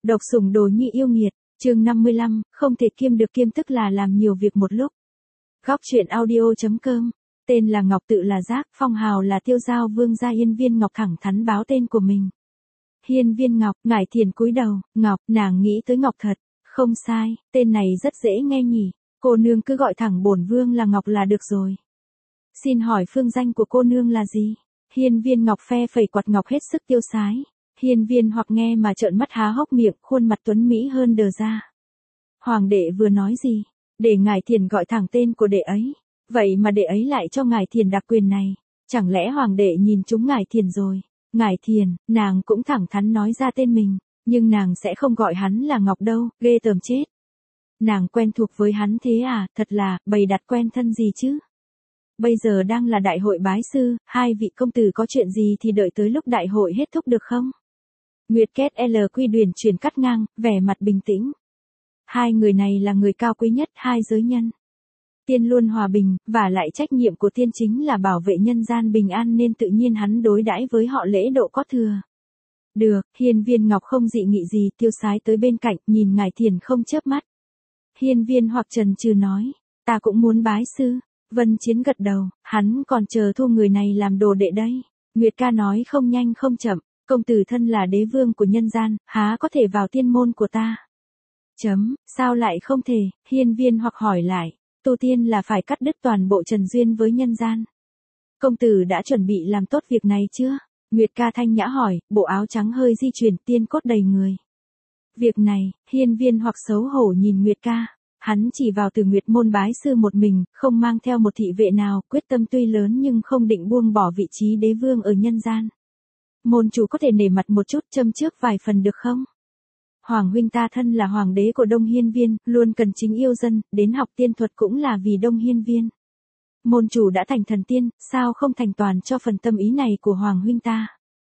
Độc sủng đồ nhi yêu nghiệt, chương 55, không thể kiêm được kiêm tức là làm nhiều việc một lúc. Góc truyện audio.com, tên là Ngọc tự là Giác, phong hào là Tiêu Giao Vương gia. Hiên Viên Ngọc thẳng thắn báo tên của mình. Hiên Viên Ngọc, Ngải Thiền cúi đầu, Ngọc, nàng nghĩ tới Ngọc thật, không sai, tên này rất dễ nghe nhỉ, cô nương cứ gọi thẳng bổn vương là Ngọc là được rồi. Xin hỏi phương danh của cô nương là gì? Hiên Viên Ngọc phe phẩy quạt ngọc hết sức tiêu sái. Hiên Viên hoặc nghe mà trợn mắt há hốc miệng, khuôn mặt tuấn mỹ hơn đờ ra. Hoàng đệ vừa nói gì? Để Ngải Thiền gọi thẳng tên của đệ ấy. Vậy mà đệ ấy lại cho Ngải Thiền đặc quyền này. Chẳng lẽ hoàng đệ nhìn trúng Ngải Thiền rồi? Ngải Thiền, nàng cũng thẳng thắn nói ra tên mình, nhưng nàng sẽ không gọi hắn là Ngọc đâu, ghê tởm chết. Nàng quen thuộc với hắn thế à, thật là, bày đặt quen thân gì chứ? Bây giờ đang là đại hội bái sư, hai vị công tử có chuyện gì thì đợi tới lúc đại hội hết thúc được không? Nguyệt Kết LQ Đuyền truyền cắt ngang, vẻ mặt bình tĩnh. Hai người này là người cao quý nhất hai giới nhân. Tiên luôn hòa bình, và lại trách nhiệm của tiên chính là bảo vệ nhân gian bình an nên tự nhiên hắn đối đãi với họ lễ độ có thừa. Được, Hiên Viên Ngọc không dị nghị gì, tiêu sái tới bên cạnh, nhìn Ngải Thiền không chớp mắt. Hiên Viên hoặc chần chừ nói, ta cũng muốn bái sư. Vân Chiến gật đầu, hắn còn chờ thu người này làm đồ đệ đây. Nguyệt ca nói không nhanh không chậm, công tử thân là đế vương của nhân gian, há có thể vào tiên môn của ta. Sao lại không thể? Hiên Viên hoặc hỏi lại, tu tiên là phải cắt đứt toàn bộ trần duyên với nhân gian. Công tử đã chuẩn bị làm tốt việc này chưa? Nguyệt ca thanh nhã hỏi, bộ áo trắng hơi di chuyển, tiên cốt đầy người. Việc này, Hiên Viên hoặc xấu hổ nhìn Nguyệt ca. Hắn chỉ vào Từ Nguyệt môn bái sư một mình, không mang theo một thị vệ nào, quyết tâm tuy lớn nhưng không định buông bỏ vị trí đế vương ở nhân gian. Môn chủ có thể nể mặt một chút, châm trước vài phần được không? Hoàng huynh ta thân là hoàng đế của Đông Hiên Viên, luôn cần chính yêu dân, đến học tiên thuật cũng là vì Đông Hiên Viên. Môn chủ đã thành thần tiên, sao không thành toàn cho phần tâm ý này của hoàng huynh ta?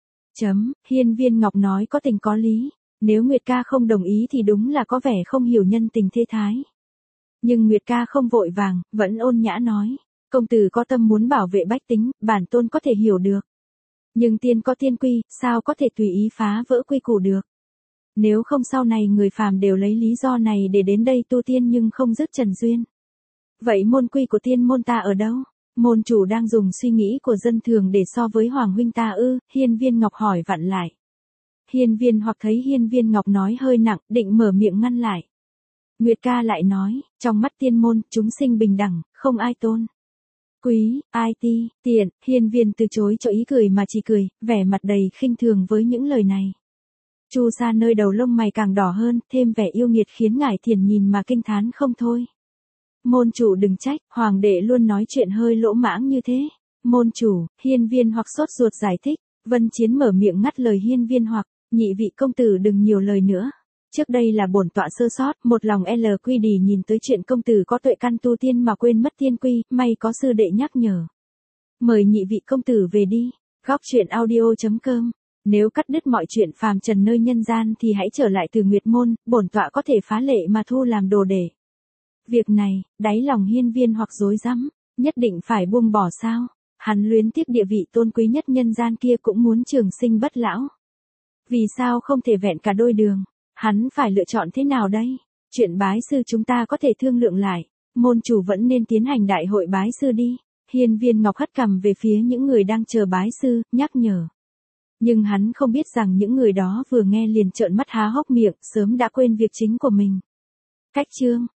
Hiên Viên Ngọc nói có tình có lý, nếu Nguyệt ca không đồng ý thì đúng là có vẻ không hiểu nhân tình thế thái. Nhưng Nguyệt ca không vội vàng, vẫn ôn nhã nói, công tử có tâm muốn bảo vệ bách tính, bản tôn có thể hiểu được. Nhưng tiên có tiên quy, sao có thể tùy ý phá vỡ quy củ được. Nếu không sau này người phàm đều lấy lý do này để đến đây tu tiên nhưng không dứt trần duyên. Vậy môn quy của tiên môn ta ở đâu? Môn chủ đang dùng suy nghĩ của dân thường để so với hoàng huynh ta ư? Hiên Viên Ngọc hỏi vặn lại. Hiên Viên hoặc thấy Hiên Viên Ngọc nói hơi nặng, định mở miệng ngăn lại. Nguyệt ca lại nói, trong mắt tiên môn, chúng sinh bình đẳng, không ai tôn quý, ai ti, tiện. Hiên Viên từ chối cho ý cười mà chỉ cười, vẻ mặt đầy khinh thường với những lời này. Chu Sa nơi đầu lông mày càng đỏ hơn, thêm vẻ yêu nghiệt khiến Ngải Thiền nhìn mà kinh thán không thôi. Môn chủ đừng trách, hoàng đệ luôn nói chuyện hơi lỗ mãng như thế. Môn chủ, Hiên Viên hoặc sốt ruột giải thích. Vân Chiến mở miệng ngắt lời Hiên Viên hoặc, nhị vị công tử đừng nhiều lời nữa. Trước đây là bổn tọa sơ sót, một lòng LQD nhìn tới chuyện công tử có tuệ căn tu tiên mà quên mất tiên quy, may có sư đệ nhắc nhở. Mời nhị vị công tử về đi. Góc truyện audio.com. Nếu cắt đứt mọi chuyện phàm trần nơi nhân gian thì hãy trở lại Từ Nguyệt môn, bổn tọa có thể phá lệ mà thu làm đồ đệ. Việc này, đáy lòng Hiên Viên hoặc rối rắm, nhất định phải buông bỏ sao? Hắn luyến tiếc địa vị tôn quý nhất nhân gian kia cũng muốn trường sinh bất lão. Vì sao không thể vẹn cả đôi đường? Hắn phải lựa chọn thế nào đây? Chuyện bái sư chúng ta có thể thương lượng lại. Môn chủ vẫn nên tiến hành đại hội bái sư đi. Hiên Viên Ngọc hất cằm về phía những người đang chờ bái sư, nhắc nhở. Nhưng hắn không biết rằng những người đó vừa nghe liền trợn mắt há hốc miệng, sớm đã quên việc chính của mình. Cách chương